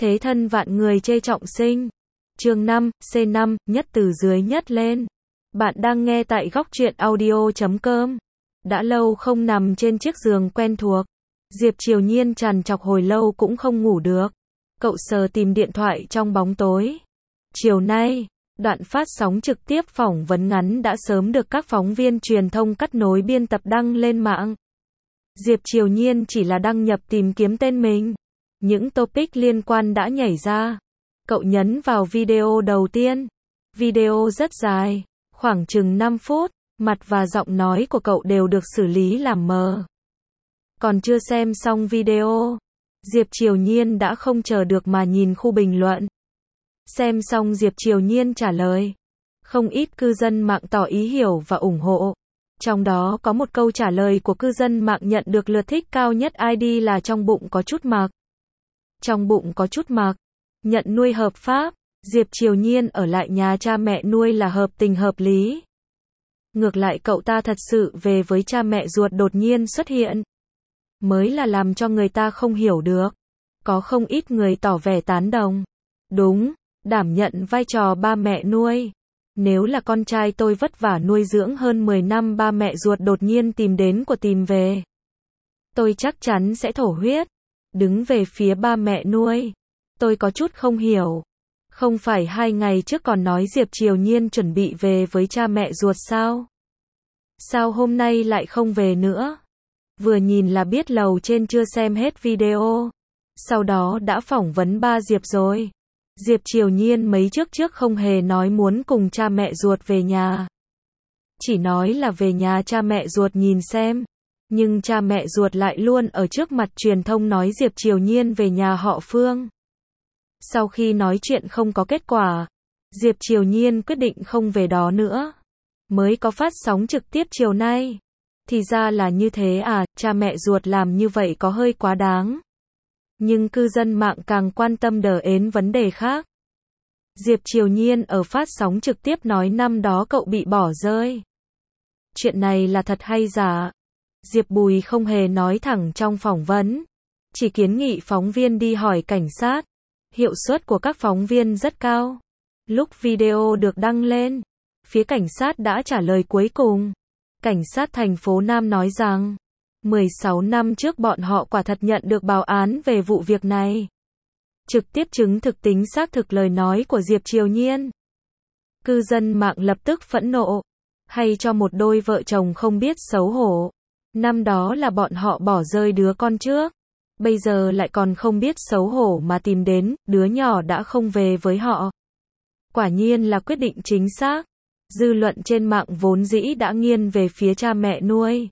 Thế thân vạn người chê trọng sinh. Chương 5, C5, nhất từ dưới nhất lên. Bạn đang nghe tại góc truyện audio.com. Đã lâu không nằm trên chiếc giường quen thuộc. Diệp Triều Nhiên trằn trọc hồi lâu cũng không ngủ được. Cậu sờ tìm điện thoại trong bóng tối. Chiều nay, đoạn phát sóng trực tiếp phỏng vấn ngắn đã sớm được các phóng viên truyền thông cắt nối biên tập đăng lên mạng. Diệp Triều Nhiên chỉ là đăng nhập tìm kiếm tên mình. Những topic liên quan đã nhảy ra. Cậu nhấn vào video đầu tiên. Video rất dài, khoảng chừng 5 phút, mặt và giọng nói của cậu đều được xử lý làm mờ. Còn chưa xem xong video, Diệp Triều Nhiên đã không chờ được mà nhìn khu bình luận. Xem xong Diệp Triều Nhiên trả lời. Không ít cư dân mạng tỏ ý hiểu và ủng hộ. Trong đó có một câu trả lời của cư dân mạng nhận được lượt thích cao nhất ID là trong bụng có chút mặc. Trong bụng có chút mặc. Nhận nuôi hợp pháp, Diệp Triều Nhiên ở lại nhà cha mẹ nuôi là hợp tình hợp lý. Ngược lại cậu ta thật sự về với cha mẹ ruột đột nhiên xuất hiện. Mới là làm cho người ta không hiểu được. Có không ít người tỏ vẻ tán đồng. Đúng, đảm nhận vai trò ba mẹ nuôi. Nếu là con trai tôi vất vả nuôi dưỡng hơn 10 năm ba mẹ ruột đột nhiên tìm đến của tìm về. Tôi chắc chắn sẽ thổ huyết. Đứng về phía ba mẹ nuôi. Tôi có chút không hiểu. Không phải 2 ngày trước còn nói Diệp Triều Nhiên chuẩn bị về với cha mẹ ruột sao? Sao hôm nay lại không về nữa? Vừa nhìn là biết lầu trên chưa xem hết video. Sau đó đã phỏng vấn ba Diệp rồi. Diệp Triều Nhiên mấy trước không hề nói muốn cùng cha mẹ ruột về nhà. Chỉ nói là về nhà cha mẹ ruột nhìn xem. Nhưng cha mẹ ruột lại luôn ở trước mặt truyền thông nói Diệp Triều Nhiên về nhà họ Phương. Sau khi nói chuyện không có kết quả, Diệp Triều Nhiên quyết định không về đó nữa. Mới có phát sóng trực tiếp chiều nay. Thì ra là như thế à, cha mẹ ruột làm như vậy có hơi quá đáng. Nhưng cư dân mạng càng quan tâm đến vấn đề khác. Diệp Triều Nhiên ở phát sóng trực tiếp nói năm đó cậu bị bỏ rơi. Chuyện này là thật hay giả? Diệp Bùi không hề nói thẳng trong phỏng vấn. Chỉ kiến nghị phóng viên đi hỏi cảnh sát. Hiệu suất của các phóng viên rất cao. Lúc video được đăng lên, phía cảnh sát đã trả lời cuối cùng. Cảnh sát thành phố Nam nói rằng, 16 năm trước bọn họ quả thật nhận được báo án về vụ việc này. Trực tiếp chứng thực tính xác thực lời nói của Diệp Triều Nhiên. Cư dân mạng lập tức phẫn nộ. Hay cho một đôi vợ chồng không biết xấu hổ. Năm đó là bọn họ bỏ rơi đứa con trước. Bây giờ lại còn không biết xấu hổ mà tìm đến, đứa nhỏ đã không về với họ. Quả nhiên là quyết định chính xác. Dư luận trên mạng vốn dĩ đã nghiêng về phía cha mẹ nuôi.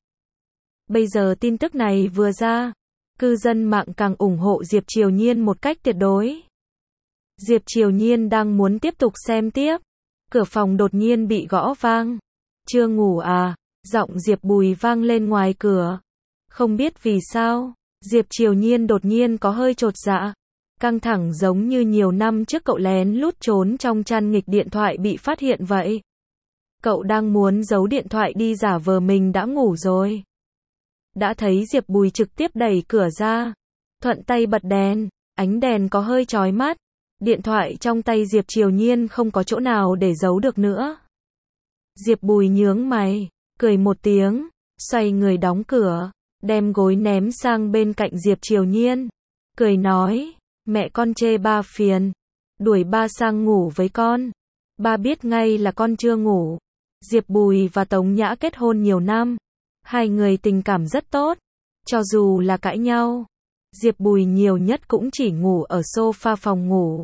Bây giờ tin tức này vừa ra, cư dân mạng càng ủng hộ Diệp Triều Nhiên một cách tuyệt đối. Diệp Triều Nhiên đang muốn tiếp tục xem tiếp. Cửa phòng đột nhiên bị gõ vang. Chưa ngủ à? Giọng Diệp Bùi vang lên ngoài cửa. Không biết vì sao, Diệp Triều Nhiên đột nhiên có hơi chột dạ. Căng thẳng giống như nhiều năm trước cậu lén lút trốn trong chăn nghịch điện thoại bị phát hiện vậy. Cậu đang muốn giấu điện thoại đi giả vờ mình đã ngủ rồi. Đã thấy Diệp Bùi trực tiếp đẩy cửa ra. Thuận tay bật đèn, ánh đèn có hơi chói mắt. Điện thoại trong tay Diệp Triều Nhiên không có chỗ nào để giấu được nữa. Diệp Bùi nhướng mày, cười một tiếng, xoay người đóng cửa, đem gối ném sang bên cạnh Diệp Triều Nhiên. Cười nói, mẹ con chê ba phiền, đuổi ba sang ngủ với con. Ba biết ngay là con chưa ngủ. Diệp Bùi và Tống Nhã kết hôn nhiều năm. Hai người tình cảm rất tốt. Cho dù là cãi nhau, Diệp Bùi nhiều nhất cũng chỉ ngủ ở sofa phòng ngủ.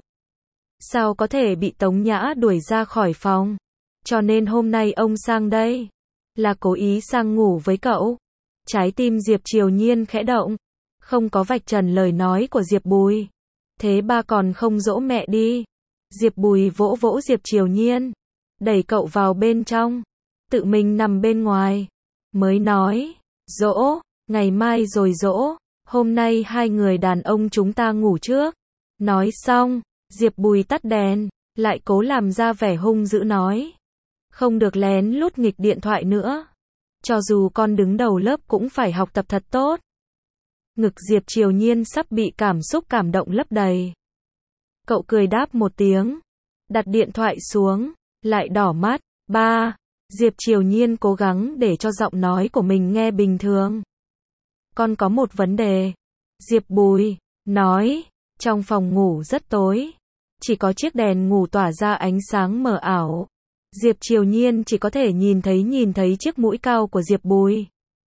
Sao có thể bị Tống Nhã đuổi ra khỏi phòng? Cho nên hôm nay ông sang đây là cố ý sang ngủ với cậu. Trái tim Diệp Triều Nhiên khẽ động. Không có vạch trần lời nói của Diệp Bùi. Thế ba còn không dỗ mẹ đi. Diệp Bùi vỗ vỗ Diệp Triều Nhiên, đẩy cậu vào bên trong, tự mình nằm bên ngoài. Mới nói, dỗ, ngày mai rồi dỗ, hôm nay hai người đàn ông chúng ta ngủ trước. Nói xong, Diệp Bùi tắt đèn, lại cố làm ra vẻ hung dữ nói. Không được lén lút nghịch điện thoại nữa. Cho dù con đứng đầu lớp cũng phải học tập thật tốt. Ngực Diệp Triều Nhiên sắp bị cảm xúc cảm động lấp đầy. Cậu cười đáp một tiếng, đặt điện thoại xuống, lại đỏ mắt. Ba. Diệp Triều Nhiên cố gắng để cho giọng nói của mình nghe bình thường. Con có một vấn đề. Diệp Bùi nói, trong phòng ngủ rất tối, chỉ có chiếc đèn ngủ tỏa ra ánh sáng mờ ảo. Diệp Triều Nhiên chỉ có thể nhìn thấy chiếc mũi cao của Diệp Bùi.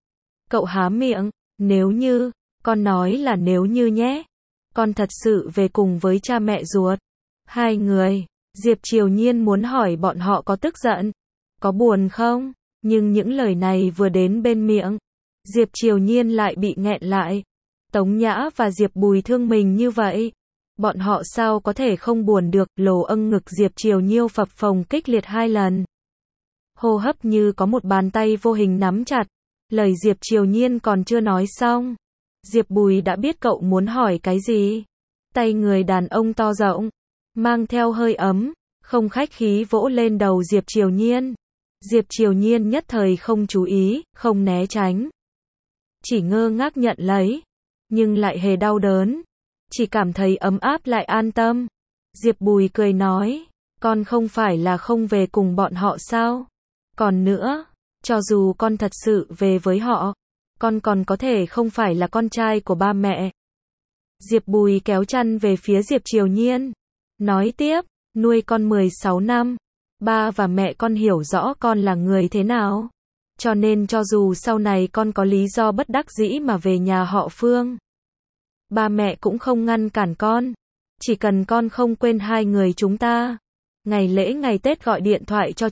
Cậu há miệng, nếu như, con nói là nếu như nhé. Con thật sự về cùng với cha mẹ ruột. Hai người, Diệp Triều Nhiên muốn hỏi bọn họ có tức giận, có buồn không? Nhưng những lời này vừa đến bên miệng, Diệp Triều Nhiên lại bị nghẹn lại. Tống Nhã và Diệp Bùi thương mình như vậy, bọn họ sao có thể không buồn được? Lồ âng ngực Diệp Triều Nhiên phập phồng kịch liệt 2 lần. Hô hấp như có một bàn tay vô hình nắm chặt. Lời Diệp Triều Nhiên còn chưa nói xong, Diệp Bùi đã biết cậu muốn hỏi cái gì. Tay người đàn ông to rộng, mang theo hơi ấm, không khách khí vỗ lên đầu Diệp Triều Nhiên. Diệp Triều Nhiên nhất thời không chú ý, không né tránh, chỉ ngơ ngác nhận lấy, nhưng lại hề đau đớn, chỉ cảm thấy ấm áp lại an tâm. Diệp Bùi cười nói, con không phải là không về cùng bọn họ sao? Còn nữa, cho dù con thật sự về với họ, con còn có thể không phải là con trai của ba mẹ. Diệp Bùi kéo chăn về phía Diệp Triều Nhiên, nói tiếp, nuôi con 16 năm, ba và mẹ con hiểu rõ con là người thế nào. Cho nên cho dù sau này con có lý do bất đắc dĩ mà về nhà họ Phương, ba mẹ cũng không ngăn cản con. Chỉ cần con không quên hai người chúng ta, ngày lễ ngày Tết gọi điện thoại cho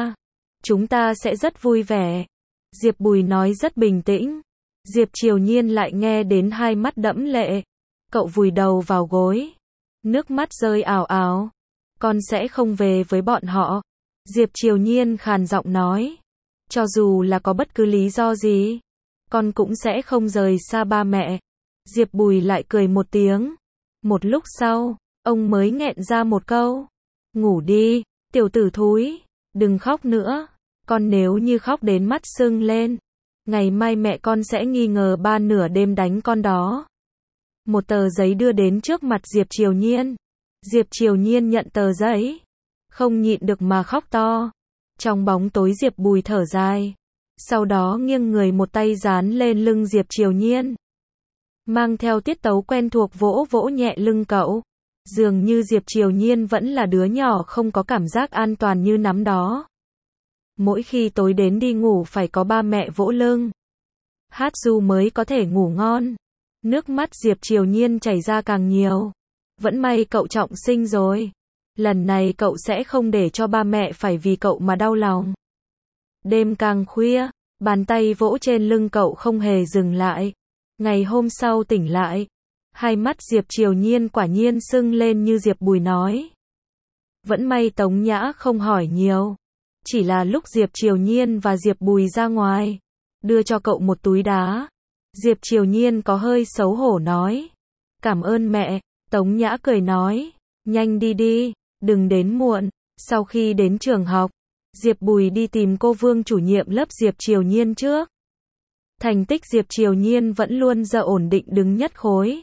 chúng ta sẽ rất vui vẻ. Diệp Bùi nói rất bình tĩnh. Diệp Triều Nhiên lại nghe đến hai mắt đẫm lệ. Cậu vùi đầu vào gối, nước mắt rơi ào ào. Con sẽ không về với bọn họ. Diệp Triều Nhiên khàn giọng nói, cho dù là có bất cứ lý do gì, con cũng sẽ không rời xa ba mẹ. Diệp Bùi lại cười một tiếng. Một lúc sau, ông mới nghẹn ra một câu, ngủ đi, tiểu tử thúi, đừng khóc nữa. Con nếu như khóc đến mắt sưng lên, ngày mai mẹ con sẽ nghi ngờ ba nửa đêm đánh con đó. Một tờ giấy đưa đến trước mặt Diệp Triều Nhiên. Diệp Triều Nhiên nhận tờ giấy, không nhịn được mà khóc to. Trong bóng tối Diệp Bùi thở dài, sau đó nghiêng người một tay dán lên lưng Diệp Triều Nhiên, mang theo tiết tấu quen thuộc vỗ vỗ nhẹ lưng cậu. Dường như Diệp Triều Nhiên vẫn là đứa nhỏ không có cảm giác an toàn như nắm đó. Mỗi khi tối đến đi ngủ phải có ba mẹ vỗ lưng, hát ru mới có thể ngủ ngon. Nước mắt Diệp Triều Nhiên chảy ra càng nhiều. Vẫn may cậu trọng sinh rồi. Lần này cậu sẽ không để cho ba mẹ phải vì cậu mà đau lòng. Đêm càng khuya, bàn tay vỗ trên lưng cậu không hề dừng lại. Ngày hôm sau tỉnh lại, hai mắt Diệp Triều Nhiên quả nhiên sưng lên như Diệp Bùi nói. Vẫn may Tống Nhã không hỏi nhiều. Chỉ là lúc Diệp Triều Nhiên và Diệp Bùi ra ngoài, đưa cho cậu một túi đá. Diệp Triều Nhiên có hơi xấu hổ nói, cảm ơn mẹ. Tống Nhã cười nói, nhanh đi đi, đừng đến muộn. Sau khi đến trường học, Diệp Bùi đi tìm cô Vương chủ nhiệm lớp Diệp Triều Nhiên trước. Thành tích Diệp Triều Nhiên vẫn luôn giờ ổn định đứng nhất khối.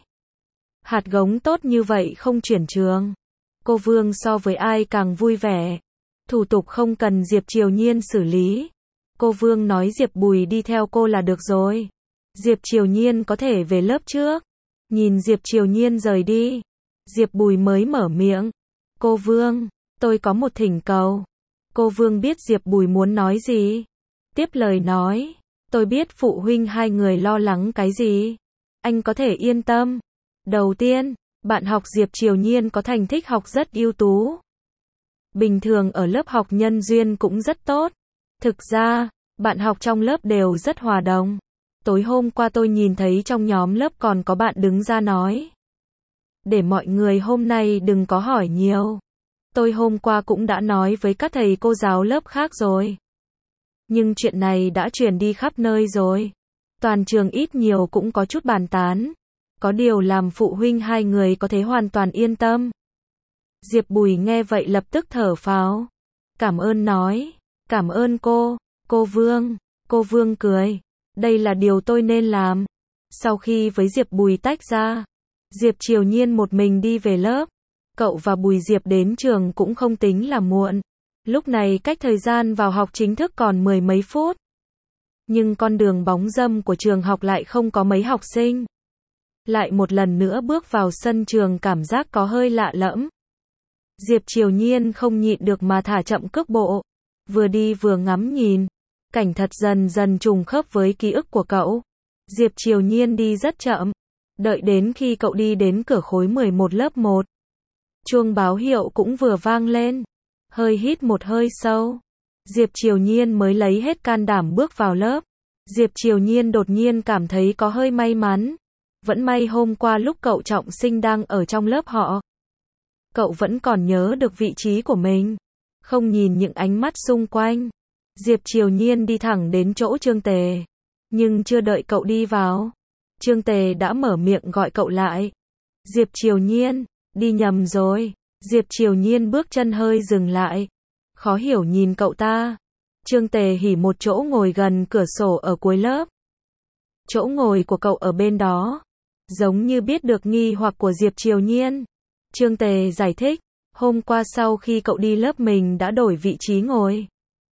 Hạt gống tốt như vậy không chuyển trường. Cô Vương so với ai càng vui vẻ. Thủ tục không cần Diệp Triều Nhiên xử lý. Cô Vương nói Diệp Bùi đi theo cô là được rồi. Diệp Triều Nhiên có thể về lớp trước. Nhìn Diệp Triều Nhiên rời đi, Diệp Bùi mới mở miệng. Cô Vương, tôi có một thỉnh cầu. Cô Vương biết Diệp Bùi muốn nói gì. Tiếp lời nói, tôi biết phụ huynh hai người lo lắng cái gì. Anh có thể yên tâm. Đầu tiên, bạn học Diệp Triều Nhiên có thành tích học rất ưu tú. Bình thường ở lớp học nhân duyên cũng rất tốt. Thực ra, bạn học trong lớp đều rất hòa đồng. Tối hôm qua tôi nhìn thấy trong nhóm lớp còn có bạn đứng ra nói, để mọi người hôm nay đừng có hỏi nhiều. Tôi hôm qua cũng đã nói với các thầy cô giáo lớp khác rồi. Nhưng chuyện này đã truyền đi khắp nơi rồi. Toàn trường ít nhiều cũng có chút bàn tán. Có điều làm phụ huynh hai người có thể hoàn toàn yên tâm. Diệp Bùi nghe vậy lập tức thở phào. Cảm ơn nói. Cảm ơn cô Vương. Cô Vương cười. Đây là điều tôi nên làm. Sau khi với Diệp Bùi tách ra, Diệp Triều Nhiên một mình đi về lớp. Cậu và Bùi Diệp đến trường cũng không tính là muộn. Lúc này cách thời gian vào học chính thức còn 10 mấy phút. Nhưng con đường bóng râm của trường học lại không có mấy học sinh. Lại một lần nữa bước vào sân trường cảm giác có hơi lạ lẫm. Diệp Triều Nhiên không nhịn được mà thả chậm cước bộ. Vừa đi vừa ngắm nhìn. Cảnh thật dần dần trùng khớp với ký ức của cậu. Diệp Triều Nhiên đi rất chậm. Đợi đến khi cậu đi đến cửa khối 11 lớp 1. Chuông báo hiệu cũng vừa vang lên. Hơi hít một hơi sâu. Diệp Triều Nhiên mới lấy hết can đảm bước vào lớp. Diệp Triều Nhiên đột nhiên cảm thấy có hơi may mắn. Vẫn may hôm qua lúc cậu trọng sinh đang ở trong lớp họ. Cậu vẫn còn nhớ được vị trí của mình. Không nhìn những ánh mắt xung quanh. Diệp Triều Nhiên đi thẳng đến chỗ Trương Tề. Nhưng chưa đợi cậu đi vào. Trương Tề đã mở miệng gọi cậu lại. Diệp Triều Nhiên, đi nhầm rồi. Diệp Triều Nhiên bước chân hơi dừng lại. Khó hiểu nhìn cậu ta. Trương Tề hỉ một chỗ ngồi gần cửa sổ ở cuối lớp. Chỗ ngồi của cậu ở bên đó. Giống như biết được nghi hoặc của Diệp Triều Nhiên. Trương Tề giải thích. Hôm qua sau khi cậu đi lớp mình đã đổi vị trí ngồi.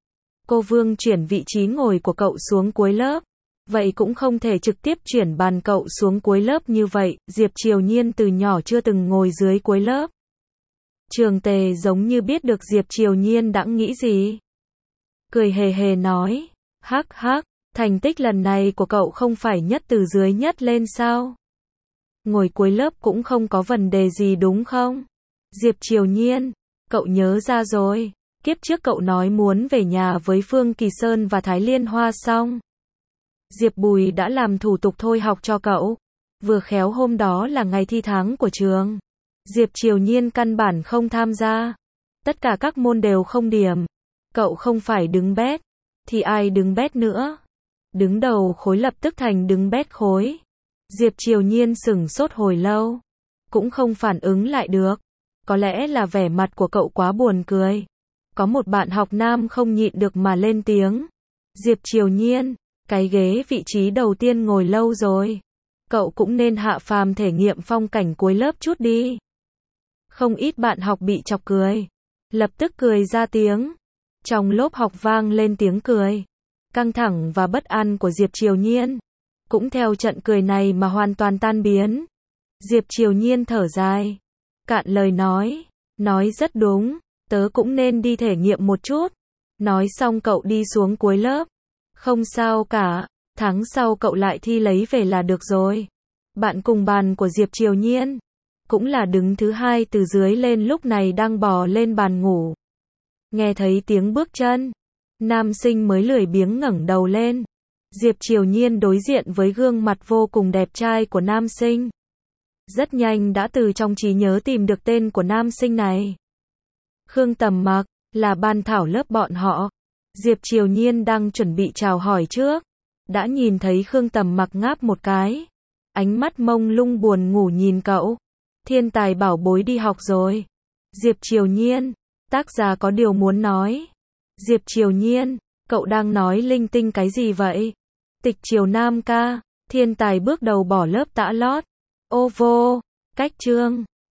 Cô Vương chuyển vị trí ngồi của cậu xuống cuối lớp. Vậy cũng không thể trực tiếp chuyển bàn cậu xuống cuối lớp như vậy. Diệp Triều Nhiên từ nhỏ chưa từng ngồi dưới cuối lớp. Trương Tề giống như biết được Diệp Triều Nhiên đã nghĩ gì. Cười hề hề nói. Hắc hắc, thành tích lần này của cậu không phải nhất từ dưới nhất lên sao? Ngồi cuối lớp cũng không có vấn đề gì đúng không? Diệp Triều Nhiên, cậu nhớ ra rồi. Kiếp trước cậu nói muốn về nhà với Phương Kỳ Sơn và Thái Liên Hoa xong. Diệp Bùi đã làm thủ tục thôi học cho cậu. Vừa khéo hôm đó là ngày thi tháng của trường. Diệp Triều Nhiên căn bản không tham gia. Tất cả các môn đều không điểm. Cậu không phải đứng bét. Thì ai đứng bét nữa? Đứng đầu khối lập tức thành đứng bét khối. Diệp Triều Nhiên sửng sốt hồi lâu. Cũng không phản ứng lại được. Có lẽ là vẻ mặt của cậu quá buồn cười. Có một bạn học nam không nhịn được mà lên tiếng. Diệp Triều Nhiên, cái ghế vị trí đầu tiên ngồi lâu rồi. Cậu cũng nên hạ phàm thể nghiệm phong cảnh cuối lớp chút đi. Không ít bạn học bị chọc cười. Lập tức cười ra tiếng. Trong lớp học vang lên tiếng cười. Căng thẳng và bất an của Diệp Triều Nhiên. Cũng theo trận cười này mà hoàn toàn tan biến. Diệp Triều Nhiên thở dài. Cạn lời nói. Nói rất đúng. Tớ cũng nên đi thể nghiệm một chút. Nói xong cậu đi xuống cuối lớp. Không sao cả. Tháng sau cậu lại thi lấy về là được rồi. Bạn cùng bàn của Diệp Triều Nhiên. Cũng là đứng thứ hai từ dưới lên lúc này đang bò lên bàn ngủ. Nghe thấy tiếng bước chân. Nam sinh mới lười biếng ngẩng đầu lên. Diệp Triều Nhiên đối diện với gương mặt vô cùng đẹp trai của nam sinh. Rất nhanh đã từ trong trí nhớ tìm được tên của nam sinh này. Khương Tầm Mặc, là ban thảo lớp bọn họ. Diệp Triều Nhiên đang chuẩn bị chào hỏi trước. Đã nhìn thấy Khương Tầm Mặc ngáp một cái. Ánh mắt mông lung buồn ngủ nhìn cậu. Thiên tài bảo bối đi học rồi. Diệp Triều Nhiên, tác giả có điều muốn nói. Diệp Triều Nhiên, cậu đang nói linh tinh cái gì vậy? Tịch Triều Nam ca, thiên tài bước đầu bỏ lớp tã lót. Ô vô, cách chương.